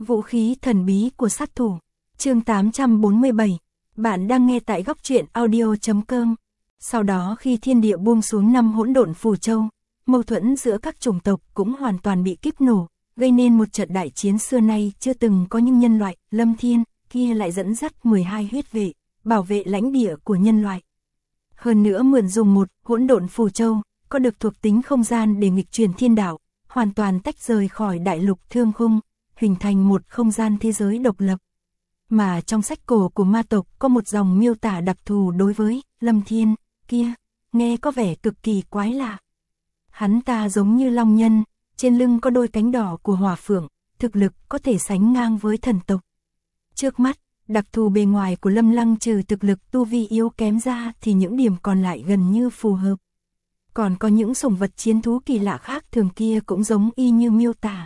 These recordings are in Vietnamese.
Vũ khí thần bí của sát thủ. Chương 847. Bạn đang nghe tại góc truyện audio.com. Sau đó khi thiên địa buông xuống 5 hỗn độn phù châu, mâu thuẫn giữa các chủng tộc cũng hoàn toàn bị kíp nổ, gây nên một trận đại chiến xưa nay chưa từng có, nhưng nhân loại Lâm Thiên kia lại dẫn dắt 12 huyết vệ, bảo vệ lãnh địa của nhân loại. Hơn nữa mượn dùng một hỗn độn phù châu, có được thuộc tính không gian để nghịch chuyển thiên đạo, hoàn toàn tách rời khỏi đại lục thương khung, hình thành một không gian thế giới độc lập. Mà trong sách cổ của ma tộc có một dòng miêu tả đặc thù đối với Lâm Thiên kia, nghe có vẻ cực kỳ quái lạ. Hắn ta giống như long nhân, trên lưng có đôi cánh đỏ của hỏa phượng, thực lực có thể sánh ngang với thần tộc. Trước mắt, đặc thù bề ngoài của Lâm Lăng trừ thực lực tu vi yếu kém ra thì những điểm còn lại gần như phù hợp. Còn có những sủng vật chiến thú kỳ lạ khác thường kia cũng giống y như miêu tả.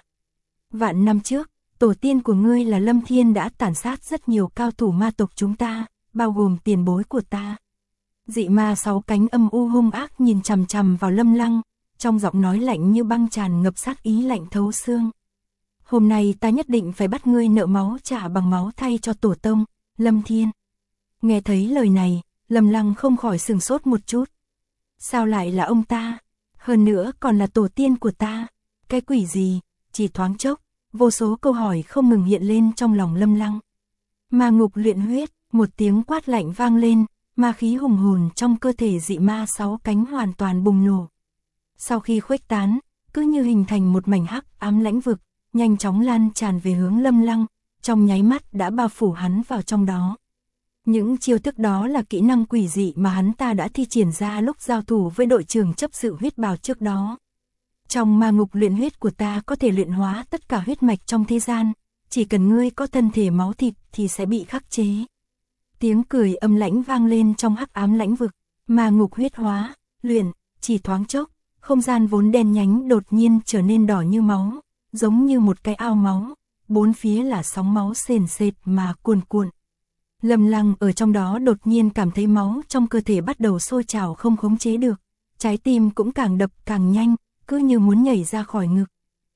Vạn năm trước, tổ tiên của ngươi là Lâm Thiên đã tàn sát rất nhiều cao thủ ma tộc chúng ta, bao gồm tiền bối của ta. Dị ma 6 cánh âm u hung ác nhìn chằm chằm vào Lâm Lăng, trong giọng nói lạnh như băng tràn ngập sát ý lạnh thấu xương. Hôm nay ta nhất định phải bắt ngươi nợ máu trả bằng máu thay cho tổ tông, Lâm Thiên. Nghe thấy lời này, Lâm Lăng không khỏi sửng sốt một chút. Sao lại là ông ta? Hơn nữa còn là tổ tiên của ta. Cái quỷ gì? Chỉ thoáng chốc, vô số câu hỏi không ngừng hiện lên trong lòng Lâm Lăng. Ma ngục luyện huyết, một tiếng quát lạnh vang lên, ma khí hùng hồn trong cơ thể dị ma 6 cánh hoàn toàn bùng nổ. Sau khi khuếch tán, cứ như hình thành một mảnh hắc ám lãnh vực, nhanh chóng lan tràn về hướng Lâm Lăng, trong nháy mắt đã bao phủ hắn vào trong đó. Những chiêu thức đó là kỹ năng quỷ dị mà hắn ta đã thi triển ra lúc giao thủ với đội trưởng chấp sự huyết bào trước đó. Trong ma ngục luyện huyết của ta có thể luyện hóa tất cả huyết mạch trong thế gian, chỉ cần ngươi có thân thể máu thịt thì sẽ bị khắc chế. Tiếng cười âm lãnh vang lên trong hắc ám lãnh vực, ma ngục huyết hóa, luyện, chỉ thoáng chốc, không gian vốn đen nhánh đột nhiên trở nên đỏ như máu, giống như một cái ao máu, bốn phía là sóng máu sền sệt mà cuồn cuộn. Lâm Lăng ở trong đó đột nhiên cảm thấy máu trong cơ thể bắt đầu sôi trào không khống chế được, trái tim cũng càng đập càng nhanh, cứ như muốn nhảy ra khỏi ngực.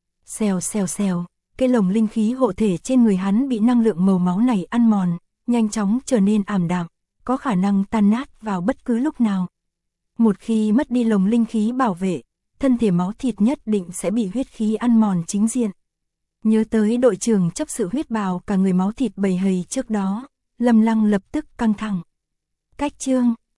Xèo xèo xèo, cái lồng linh khí hộ thể trên người hắn bị năng lượng màu máu này ăn mòn, nhanh chóng trở nên ảm đạm, có khả năng tan nát vào bất cứ lúc nào. Một khi mất đi lồng linh khí bảo vệ, thân thể máu thịt nhất định sẽ bị huyết khí ăn mòn chính diện. Nhớ tới đội trưởng chấp sự huyết bào cả người máu thịt bầy hầy trước đó, Lâm Lăng lập tức căng thẳng. Cách chương,